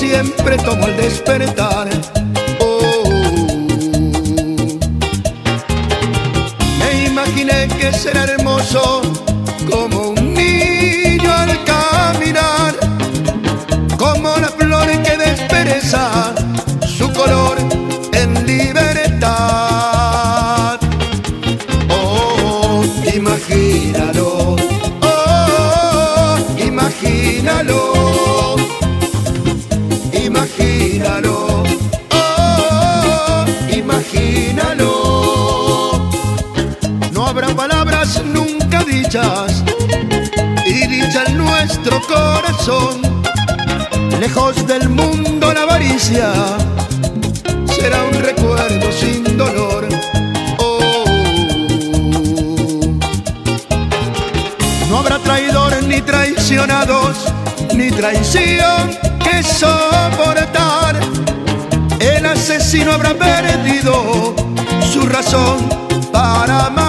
siempre tomo al despertar. Oh, me imaginé que será hermoso como un niño al caminar, como la flor que despereza su color en libertad. Oh, imagínalo, oh, imagínalo, imagínalo, oh, imagínalo. No habrá palabras nunca dichas y dicha en nuestro corazón. Lejos del mundo la avaricia será un recuerdo sin dolor. Oh, no habrá traidores ni traicionados, ni traición que soportar. El asesino habrá perdido su razón para amar.